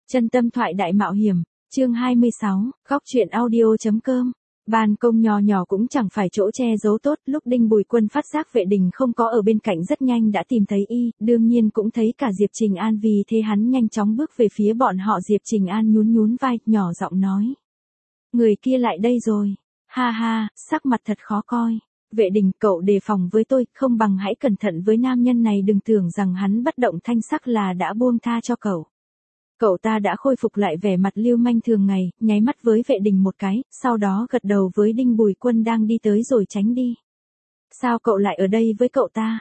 Chân tâm thoại đại mạo hiểm, chương 26, góc truyện audio.com. Ban công nhỏ nhỏ cũng chẳng phải chỗ che giấu tốt, lúc Đinh Bùi Quân phát giác vệ đình không có ở bên cạnh rất nhanh đã tìm thấy y, đương nhiên cũng thấy cả Diệp Trình An, vì thế hắn nhanh chóng bước về phía bọn họ. Diệp Trình An nhún nhún vai, nhỏ giọng nói. Người kia lại đây rồi, ha ha, sắc mặt thật khó coi. Vệ đình, cậu đề phòng với tôi, không bằng hãy cẩn thận với nam nhân này, đừng tưởng rằng hắn bất động thanh sắc là đã buông tha cho cậu. Cậu ta đã khôi phục lại vẻ mặt lưu manh thường ngày, nháy mắt với vệ đình một cái, sau đó gật đầu với Đinh Bùi Quân đang đi tới rồi tránh đi. Sao cậu lại ở đây với cậu ta?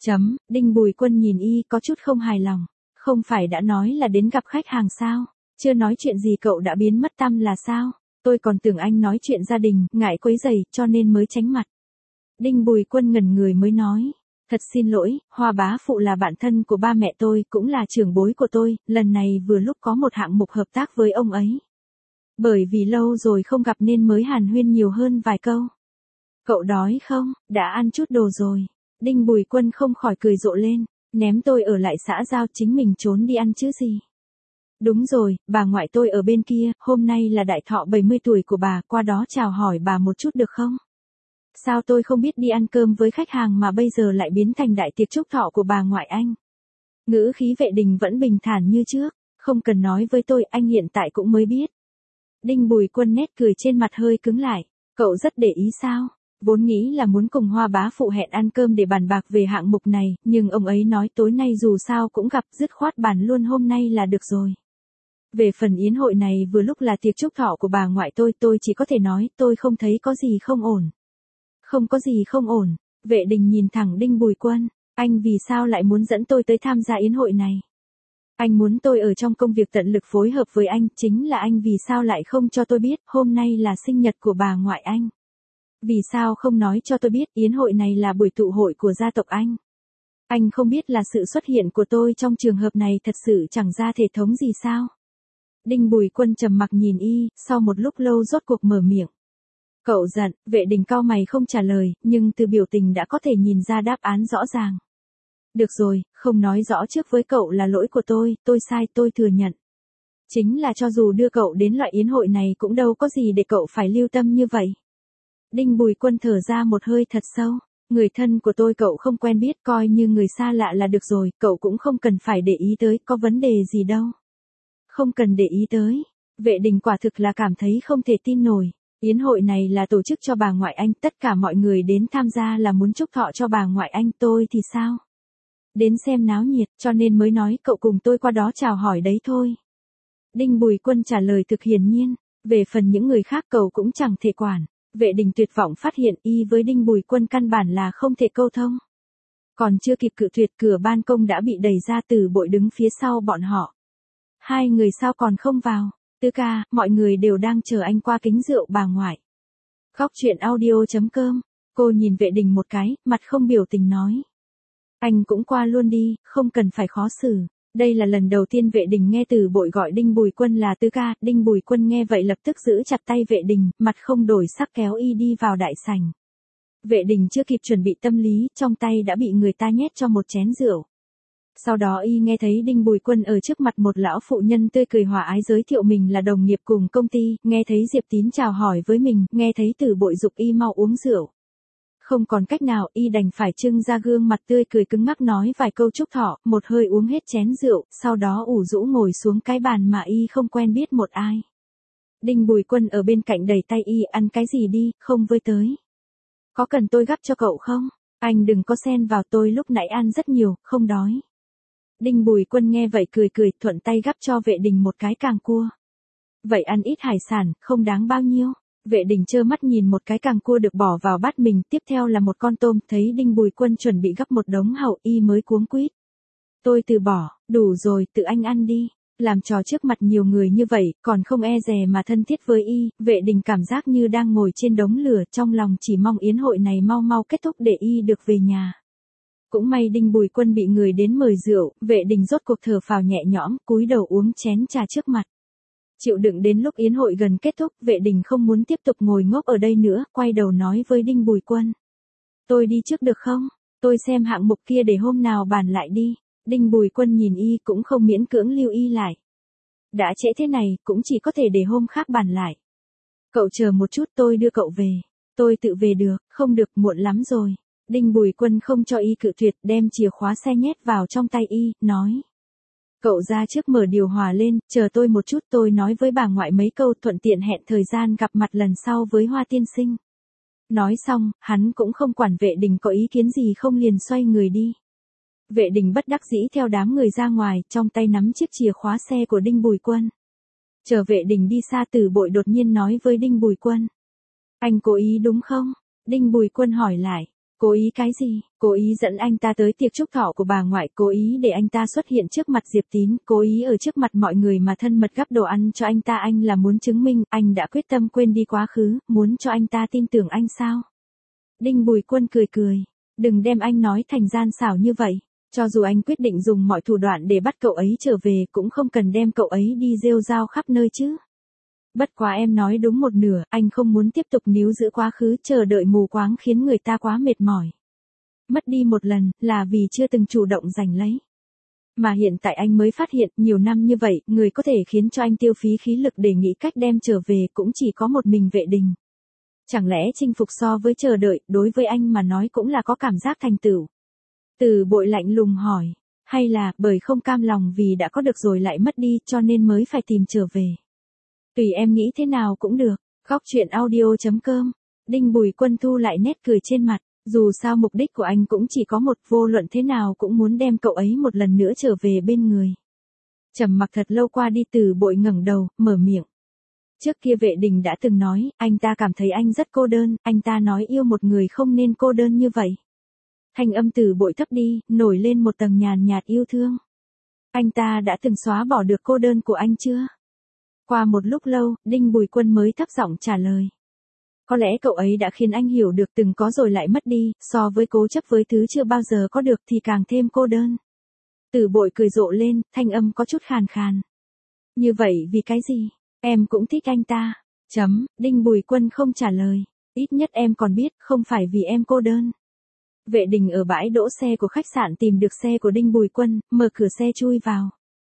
Đinh Bùi Quân nhìn y có chút không hài lòng. Không phải đã nói là đến gặp khách hàng sao? Chưa nói chuyện gì cậu đã biến mất tăm là sao? Tôi còn tưởng anh nói chuyện gia đình, ngại quấy rầy, cho nên mới tránh mặt. Đinh Bùi Quân ngẩn người mới nói. Thật xin lỗi, Hoa bá phụ là bạn thân của ba mẹ tôi, cũng là trưởng bối của tôi, lần này vừa lúc có một hạng mục hợp tác với ông ấy. Bởi vì lâu rồi không gặp nên mới hàn huyên nhiều hơn vài câu. Cậu đói không? Đã ăn chút đồ rồi. Đinh Bùi Quân không khỏi cười rộ lên, ném tôi ở lại xã giao, chính mình trốn đi ăn chứ gì. Đúng rồi, bà ngoại tôi ở bên kia, hôm nay là đại thọ 70 tuổi của bà, qua đó chào hỏi bà một chút được không? Sao tôi không biết đi ăn cơm với khách hàng mà bây giờ lại biến thành đại tiệc chúc thọ của bà ngoại anh? Ngữ khí vệ đình vẫn bình thản như trước, không cần nói với tôi, anh hiện tại cũng mới biết. Đinh Bùi Quân nét cười trên mặt hơi cứng lại, cậu rất để ý sao? Vốn nghĩ là muốn cùng Hoa bá phụ hẹn ăn cơm để bàn bạc về hạng mục này, nhưng ông ấy nói tối nay dù sao cũng gặp, dứt khoát bàn luôn hôm nay là được rồi. Về phần yến hội này vừa lúc là tiệc chúc thọ của bà ngoại tôi chỉ có thể nói tôi không thấy có gì không ổn. Không có gì không ổn, vệ đình nhìn thẳng Đinh Bùi Quân, anh vì sao lại muốn dẫn tôi tới tham gia yến hội này? Anh muốn tôi ở trong công việc tận lực phối hợp với anh, chính là anh vì sao lại không cho tôi biết, hôm nay là sinh nhật của bà ngoại anh? Vì sao không nói cho tôi biết, yến hội này là buổi tụ hội của gia tộc anh? Anh không biết là sự xuất hiện của tôi trong trường hợp này thật sự chẳng ra thể thống gì sao? Đinh Bùi Quân trầm mặc nhìn y, sau một lúc lâu rốt cuộc mở miệng. Cậu giận, vệ đình cau mày không trả lời, nhưng từ biểu tình đã có thể nhìn ra đáp án rõ ràng. Được rồi, không nói rõ trước với cậu là lỗi của tôi sai, tôi thừa nhận. Chính là cho dù đưa cậu đến loại yến hội này cũng đâu có gì để cậu phải lưu tâm như vậy. Đinh Bùi Quân thở ra một hơi thật sâu, người thân của tôi cậu không quen biết, coi như người xa lạ là được rồi, cậu cũng không cần phải để ý tới, có vấn đề gì đâu. Không cần để ý tới, vệ đình quả thực là cảm thấy không thể tin nổi. Yến hội này là tổ chức cho bà ngoại anh, tất cả mọi người đến tham gia là muốn chúc thọ cho bà ngoại anh, tôi thì sao? Đến xem náo nhiệt, cho nên mới nói cậu cùng tôi qua đó chào hỏi đấy thôi. Đinh Bùi Quân trả lời thực hiển nhiên, về phần những người khác cậu cũng chẳng thể quản. Vệ đình tuyệt vọng phát hiện y với Đinh Bùi Quân căn bản là không thể câu thông. Còn chưa kịp cự tuyệt, cửa ban công đã bị đẩy ra, Từ Bội đứng phía sau bọn họ. Hai người sao còn không vào? Tứ ca, mọi người đều đang chờ anh qua kính rượu bà ngoại. Góc truyện audio.com, cô nhìn vệ đình một cái, mặt không biểu tình nói. Anh cũng qua luôn đi, không cần phải khó xử. Đây là lần đầu tiên vệ đình nghe Từ Bội gọi Đinh Bùi Quân là tứ ca. Đinh Bùi Quân nghe vậy lập tức giữ chặt tay vệ đình, mặt không đổi sắc kéo y đi vào đại sảnh. Vệ đình chưa kịp chuẩn bị tâm lý, trong tay đã bị người ta nhét cho một chén rượu. Sau đó y nghe thấy Đinh Bùi Quân ở trước mặt một lão phụ nhân tươi cười hòa ái giới thiệu mình là đồng nghiệp cùng công ty, nghe thấy Diệp Tín chào hỏi với mình, nghe thấy Từ Bội giục y mau uống rượu. Không còn cách nào, y đành phải trưng ra gương mặt tươi cười cứng ngắc nói vài câu chúc thọ, một hơi uống hết chén rượu, sau đó ủ rũ ngồi xuống cái bàn mà y không quen biết một ai. Đinh Bùi Quân ở bên cạnh đẩy tay y, ăn cái gì đi, không với tới. Có cần tôi gắp cho cậu không? Anh đừng có xen vào, tôi lúc nãy ăn rất nhiều, không đói. Đinh Bùi Quân nghe vậy cười cười, thuận tay gắp cho vệ đình một cái càng cua. Vậy ăn ít hải sản, không đáng bao nhiêu. Vệ đình trơ mắt nhìn một cái càng cua được bỏ vào bát mình, tiếp theo là một con tôm, thấy Đinh Bùi Quân chuẩn bị gắp một đống hậu, y mới cuống quýt. Tôi từ bỏ, đủ rồi, tự anh ăn đi. Làm trò trước mặt nhiều người như vậy, còn không e dè mà thân thiết với y, vệ đình cảm giác như đang ngồi trên đống lửa, trong lòng chỉ mong yến hội này mau mau kết thúc để y được về nhà. Cũng may Đinh Bùi Quân bị người đến mời rượu, vệ đình rốt cuộc thở phào nhẹ nhõm, cúi đầu uống chén trà trước mặt. Chịu đựng đến lúc yến hội gần kết thúc, vệ đình không muốn tiếp tục ngồi ngốc ở đây nữa, quay đầu nói với Đinh Bùi Quân. Tôi đi trước được không? Tôi xem hạng mục kia để hôm nào bàn lại đi. Đinh Bùi Quân nhìn y cũng không miễn cưỡng lưu y lại. Đã trễ thế này, cũng chỉ có thể để hôm khác bàn lại. Cậu chờ một chút, tôi đưa cậu về. Tôi tự về được, không được, muộn lắm rồi. Đinh Bùi Quân không cho y cự tuyệt, đem chìa khóa xe nhét vào trong tay y, nói. Cậu ra trước mở điều hòa lên, chờ tôi một chút, tôi nói với bà ngoại mấy câu, thuận tiện hẹn thời gian gặp mặt lần sau với Hoa tiên sinh. Nói xong, hắn cũng không quản Vệ Đình có ý kiến gì không, liền xoay người đi. Vệ Đình bất đắc dĩ theo đám người ra ngoài, trong tay nắm chiếc chìa khóa xe của Đinh Bùi Quân. Chờ Vệ Đình đi xa, Từ Bội đột nhiên nói với Đinh Bùi Quân. Anh cố ý đúng không? Đinh Bùi Quân hỏi lại. Cố ý cái gì? Cố ý dẫn anh ta tới tiệc chúc thọ của bà ngoại, cố ý để anh ta xuất hiện trước mặt Diệp Tín, cố ý ở trước mặt mọi người mà thân mật gắp đồ ăn cho anh ta. Anh là muốn chứng minh anh đã quyết tâm quên đi quá khứ, muốn cho anh ta tin tưởng anh sao? Đinh Bùi Quân cười cười. Đừng đem anh nói thành gian xảo như vậy. Cho dù anh quyết định dùng mọi thủ đoạn để bắt cậu ấy trở về, cũng không cần đem cậu ấy đi rêu rao khắp nơi chứ. Bất quá em nói đúng một nửa, anh không muốn tiếp tục níu giữ quá khứ, chờ đợi mù quáng khiến người ta quá mệt mỏi. Mất đi một lần, là vì chưa từng chủ động giành lấy. Mà hiện tại anh mới phát hiện, nhiều năm như vậy, người có thể khiến cho anh tiêu phí khí lực để nghĩ cách đem trở về cũng chỉ có một mình Vệ Đình. Chẳng lẽ chinh phục so với chờ đợi, đối với anh mà nói cũng là có cảm giác thành tựu? Từ Bội lạnh lùng hỏi, hay là bởi không cam lòng vì đã có được rồi lại mất đi cho nên mới phải tìm trở về? Tùy em nghĩ thế nào cũng được. Góc truyện audio.com. Đinh Bùi Quân thu lại nét cười trên mặt. Dù sao mục đích của anh cũng chỉ có một, vô luận thế nào cũng muốn đem cậu ấy một lần nữa trở về bên người. Trầm mặc thật lâu qua đi, Từ Bội ngẩng đầu, mở miệng. Trước kia Vệ Đình đã từng nói, anh ta cảm thấy anh rất cô đơn, anh ta nói yêu một người không nên cô đơn như vậy. Thanh âm Từ Bội thấp đi, nổi lên một tầng nhàn nhạt yêu thương. Anh ta đã từng xóa bỏ được cô đơn của anh chưa? Qua một lúc lâu, Đinh Bùi Quân mới thấp giọng trả lời. Có lẽ cậu ấy đã khiến anh hiểu được từng có rồi lại mất đi, so với cố chấp với thứ chưa bao giờ có được thì càng thêm cô đơn. Từ Bội cười rộ lên, thanh âm có chút khàn khàn. Như vậy vì cái gì? Em cũng thích anh ta. Đinh Bùi Quân không trả lời. Ít nhất em còn biết, không phải vì em cô đơn. Vệ Đình ở bãi đỗ xe của khách sạn tìm được xe của Đinh Bùi Quân, mở cửa xe chui vào.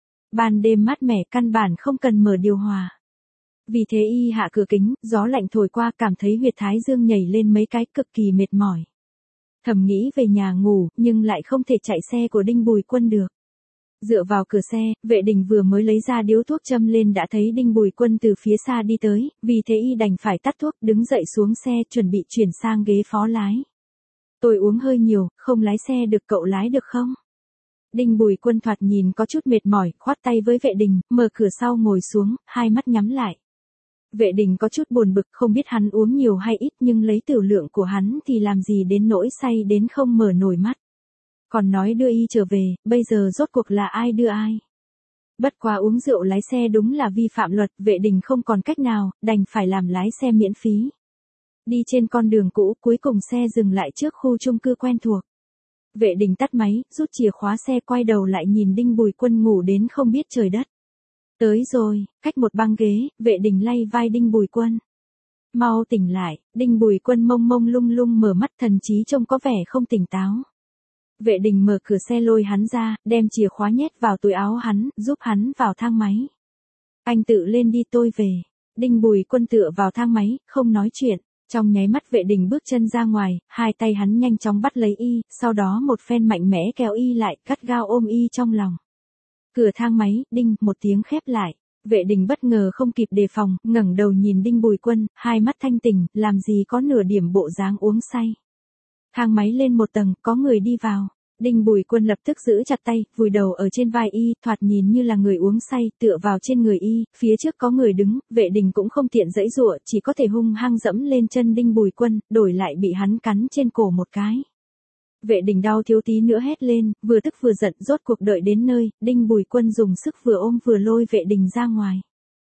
Ban đêm mát mẻ, căn bản không cần mở điều hòa. Vì thế y hạ cửa kính, gió lạnh thổi qua, cảm thấy huyệt thái dương nhảy lên mấy cái, cực kỳ mệt mỏi. Thầm nghĩ về nhà ngủ, nhưng lại không thể chạy xe của Đinh Bùi Quân được. Dựa vào cửa xe, Vệ Đình vừa mới lấy ra điếu thuốc châm lên đã thấy Đinh Bùi Quân từ phía xa đi tới, vì thế y đành phải tắt thuốc, đứng dậy xuống xe, chuẩn bị chuyển sang ghế phó lái. Tôi uống hơi nhiều, không lái xe được, cậu lái được không? Đinh Bùi Quân thoạt nhìn có chút mệt mỏi, khoát tay với Vệ Đình, mở cửa sau ngồi xuống, hai mắt nhắm lại. Vệ Đình có chút buồn bực, không biết hắn uống nhiều hay ít, nhưng lấy tiểu lượng của hắn thì làm gì đến nỗi say đến không mở nổi mắt. Còn nói đưa y trở về, bây giờ rốt cuộc là ai đưa ai? Bất quá uống rượu lái xe đúng là vi phạm luật, Vệ Đình không còn cách nào, đành phải làm lái xe miễn phí. Đi trên con đường cũ, cuối cùng xe dừng lại trước khu chung cư quen thuộc. Vệ Đình tắt máy, rút chìa khóa xe, quay đầu lại nhìn Đinh Bùi Quân ngủ đến không biết trời đất. Tới rồi, cách một băng ghế, Vệ Đình lay vai Đinh Bùi Quân. Mau tỉnh lại. Đinh Bùi Quân mông mông lung lung mở mắt, thần trí trông có vẻ không tỉnh táo. Vệ Đình mở cửa xe lôi hắn ra, đem chìa khóa nhét vào túi áo hắn, giúp hắn vào thang máy. Anh tự lên đi, tôi về. Đinh Bùi Quân tựa vào thang máy, không nói chuyện. Trong nháy mắt Vệ Đình bước chân ra ngoài, hai tay hắn nhanh chóng bắt lấy y, sau đó một phen mạnh mẽ kéo y lại, gắt gao ôm y trong lòng. Cửa thang máy, đinh, một tiếng khép lại. Vệ Đình bất ngờ không kịp đề phòng, ngẩng đầu nhìn Đinh Bùi Quân, hai mắt thanh tỉnh, làm gì có nửa điểm bộ dáng uống say. Thang máy lên một tầng, có người đi vào. Đinh Bùi Quân lập tức giữ chặt tay, vùi đầu ở trên vai y, thoạt nhìn như là người uống say, tựa vào trên người y, phía trước có người đứng, Vệ Đình cũng không tiện giãy giụa, chỉ có thể hung hăng dẫm lên chân Đinh Bùi Quân, đổi lại bị hắn cắn trên cổ một cái. Vệ Đình đau thiếu tí nữa hét lên, vừa tức vừa giận, rốt cuộc đợi đến nơi, Đinh Bùi Quân dùng sức vừa ôm vừa lôi Vệ Đình ra ngoài.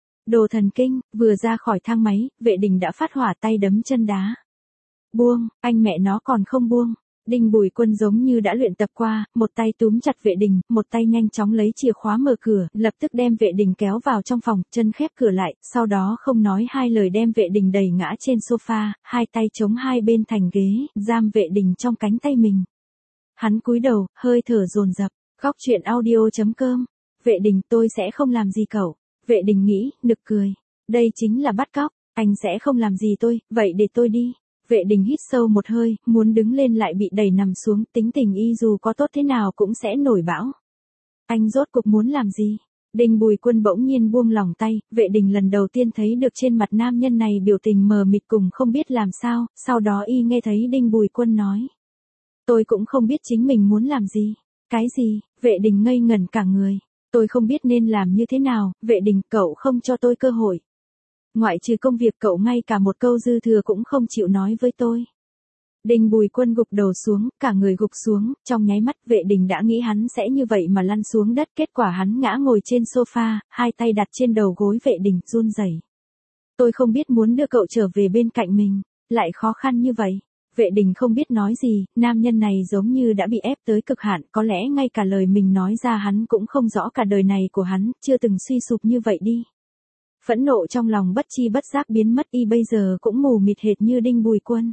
Đồ thần kinh, vừa ra khỏi thang máy, Vệ Đình đã phát hỏa, tay đấm chân đá. Buông, anh mẹ nó còn không buông. Đinh Bùi Quân giống như đã luyện tập qua, một tay túm chặt Vệ Đình, một tay nhanh chóng lấy chìa khóa mở cửa, lập tức đem Vệ Đình kéo vào trong phòng, chân khép cửa lại, sau đó không nói hai lời đem Vệ Đình đẩy ngã trên sofa, hai tay chống hai bên thành ghế, giam Vệ Đình trong cánh tay mình. Hắn cúi đầu, hơi thở dồn dập. Góc truyện audio.com. Vệ Đình, tôi sẽ không làm gì cậu. Vệ Đình nghĩ, nực cười. Đây chính là bắt cóc, anh sẽ không làm gì tôi, vậy để tôi đi. Vệ Đình hít sâu một hơi, muốn đứng lên lại bị đẩy nằm xuống, tính tình y dù có tốt thế nào cũng sẽ nổi bão. Anh rốt cuộc muốn làm gì? Đinh Bùi Quân bỗng nhiên buông lỏng tay, Vệ Đình lần đầu tiên thấy được trên mặt nam nhân này biểu tình mờ mịt cùng không biết làm sao, sau đó y nghe thấy Đinh Bùi Quân nói. Tôi cũng không biết chính mình muốn làm gì. Cái gì? Vệ Đình ngây ngẩn cả người. Tôi không biết nên làm như thế nào, Vệ Đình, cậu không cho tôi cơ hội. Ngoại trừ công việc cậu ngay cả một câu dư thừa cũng không chịu nói với tôi. Đinh Bùi Quân gục đầu xuống, cả người gục xuống, trong nháy mắt Vệ Đình đã nghĩ hắn sẽ như vậy mà lăn xuống đất, kết quả hắn ngã ngồi trên sofa, hai tay đặt trên đầu gối Vệ Đình, run rẩy. Tôi không biết muốn đưa cậu trở về bên cạnh mình, lại khó khăn như vậy. Vệ Đình không biết nói gì, nam nhân này giống như đã bị ép tới cực hạn, có lẽ ngay cả lời mình nói ra hắn cũng không rõ cả đời này của hắn, chưa từng suy sụp như vậy đi. Phẫn nộ trong lòng bất chi bất giác biến mất, y bây giờ cũng mù mịt hệt như Đinh Bùi Quân.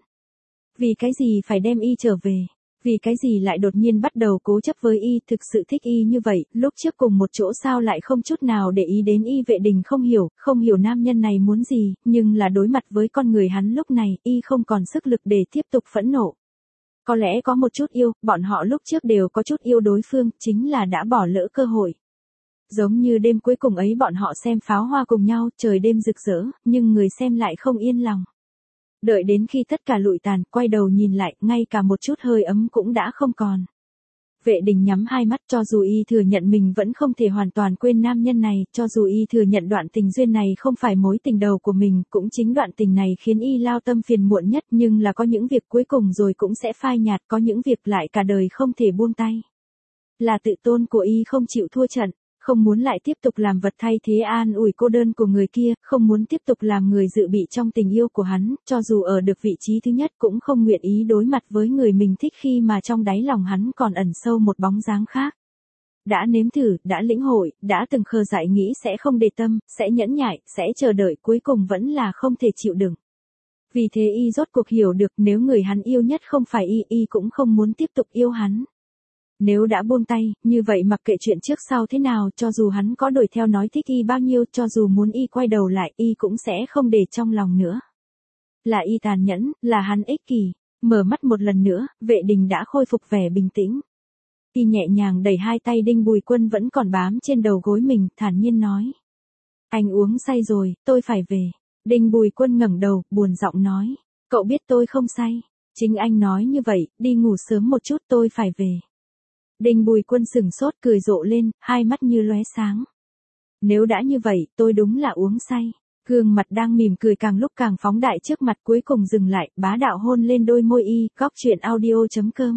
Vì cái gì phải đem y trở về? Vì cái gì lại đột nhiên bắt đầu cố chấp với y, thực sự thích y như vậy, lúc trước cùng một chỗ sao lại không chút nào để ý đến y? Vệ Đình không hiểu nam nhân này muốn gì, nhưng là đối mặt với con người hắn lúc này, y không còn sức lực để tiếp tục phẫn nộ. Có lẽ có một chút yêu, bọn họ lúc trước đều có chút yêu đối phương, chính là đã bỏ lỡ cơ hội. Giống như đêm cuối cùng ấy bọn họ xem pháo hoa cùng nhau, trời đêm rực rỡ, nhưng người xem lại không yên lòng. Đợi đến khi tất cả lụi tàn, quay đầu nhìn lại, ngay cả một chút hơi ấm cũng đã không còn. Vệ Đình nhắm hai mắt, cho dù y thừa nhận mình vẫn không thể hoàn toàn quên nam nhân này, cho dù y thừa nhận đoạn tình duyên này không phải mối tình đầu của mình, cũng chính đoạn tình này khiến y lao tâm phiền muộn nhất, nhưng là có những việc cuối cùng rồi cũng sẽ phai nhạt, có những việc lại cả đời không thể buông tay. Là tự tôn của y không chịu thua trận. Không muốn lại tiếp tục làm vật thay thế an ủi cô đơn của người kia, không muốn tiếp tục làm người dự bị trong tình yêu của hắn, cho dù ở được vị trí thứ nhất cũng không nguyện ý đối mặt với người mình thích khi mà trong đáy lòng hắn còn ẩn sâu một bóng dáng khác. Đã nếm thử, đã lĩnh hội, đã từng khờ dại nghĩ sẽ không để tâm, sẽ nhẫn nhại, sẽ chờ đợi, cuối cùng vẫn là không thể chịu đựng. Vì thế y rốt cuộc hiểu được nếu người hắn yêu nhất không phải y cũng không muốn tiếp tục yêu hắn. Nếu đã buông tay, như vậy mặc kệ chuyện trước sau thế nào, cho dù hắn có đuổi theo nói thích y bao nhiêu, cho dù muốn y quay đầu lại, y cũng sẽ không để trong lòng nữa. Là y tàn nhẫn, là hắn ích kỷ. Mở mắt một lần nữa, Vệ Đình đã khôi phục vẻ bình tĩnh. Y nhẹ nhàng đẩy hai tay Đinh Bùi Quân vẫn còn bám trên đầu gối mình, thản nhiên nói. Anh uống say rồi, tôi phải về. Đinh Bùi Quân ngẩng đầu, buồn giọng nói. Cậu biết tôi không say. Chính anh nói như vậy, đi ngủ sớm một chút, tôi phải về. Đinh Bùi Quân sừng sốt cười rộ lên, hai mắt như lóe sáng. Nếu đã như vậy, tôi đúng là uống say. Gương mặt đang mỉm cười càng lúc càng phóng đại trước mặt cuối cùng dừng lại, bá đạo hôn lên đôi môi y, góc chuyện audio.com.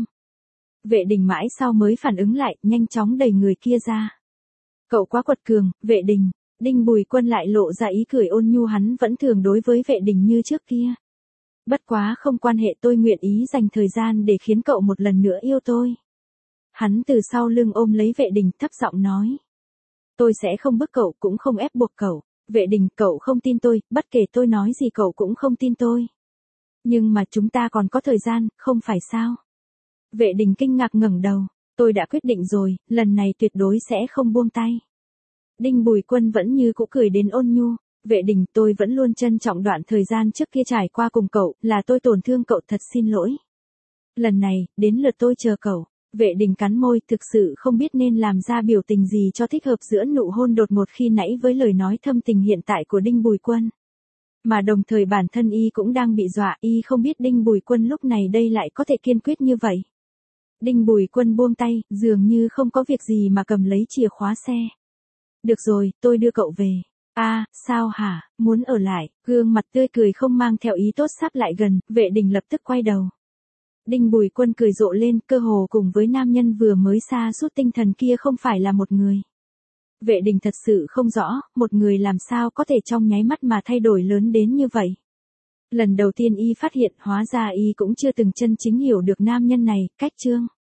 Vệ Đình mãi sau mới phản ứng lại, nhanh chóng đẩy người kia ra. Cậu quá quật cường, Vệ Đình. Đinh Bùi Quân lại lộ ra ý cười ôn nhu, hắn vẫn thường đối với Vệ Đình như trước kia. Bất quá không quan hệ, tôi nguyện ý dành thời gian để khiến cậu một lần nữa yêu tôi. Hắn từ sau lưng ôm lấy Vệ Đình, thấp giọng nói. Tôi sẽ không bức cậu, cũng không ép buộc cậu. Vệ Đình, cậu không tin tôi, bất kể tôi nói gì cậu cũng không tin tôi. Nhưng mà chúng ta còn có thời gian, không phải sao? Vệ Đình kinh ngạc ngẩng đầu. Tôi đã quyết định rồi, lần này tuyệt đối sẽ không buông tay. Đinh Bùi Quân vẫn như cũ cười đến ôn nhu. Vệ Đình, tôi vẫn luôn trân trọng đoạn thời gian trước kia trải qua cùng cậu, là tôi tổn thương cậu, thật xin lỗi. Lần này, đến lượt tôi chờ cậu. Vệ Đình cắn môi, thực sự không biết nên làm ra biểu tình gì cho thích hợp giữa nụ hôn đột ngột khi nãy với lời nói thâm tình hiện tại của Đinh Bùi Quân. Mà đồng thời bản thân y cũng đang bị dọa, y không biết Đinh Bùi Quân lúc này đây lại có thể kiên quyết như vậy. Đinh Bùi Quân buông tay, dường như không có việc gì mà cầm lấy chìa khóa xe. Được rồi, tôi đưa cậu về. Sao hả, muốn ở lại? Gương mặt tươi cười không mang theo ý tốt sắp lại gần, Vệ Đình lập tức quay đầu. Đinh Bùi Quân cười rộ lên, cơ hồ cùng với nam nhân vừa mới sa sút tinh thần kia không phải là một người. Vệ Đình thật sự không rõ, một người làm sao có thể trong nháy mắt mà thay đổi lớn đến như vậy. Lần đầu tiên y phát hiện hóa ra y cũng chưa từng chân chính hiểu được nam nhân này, cách chương.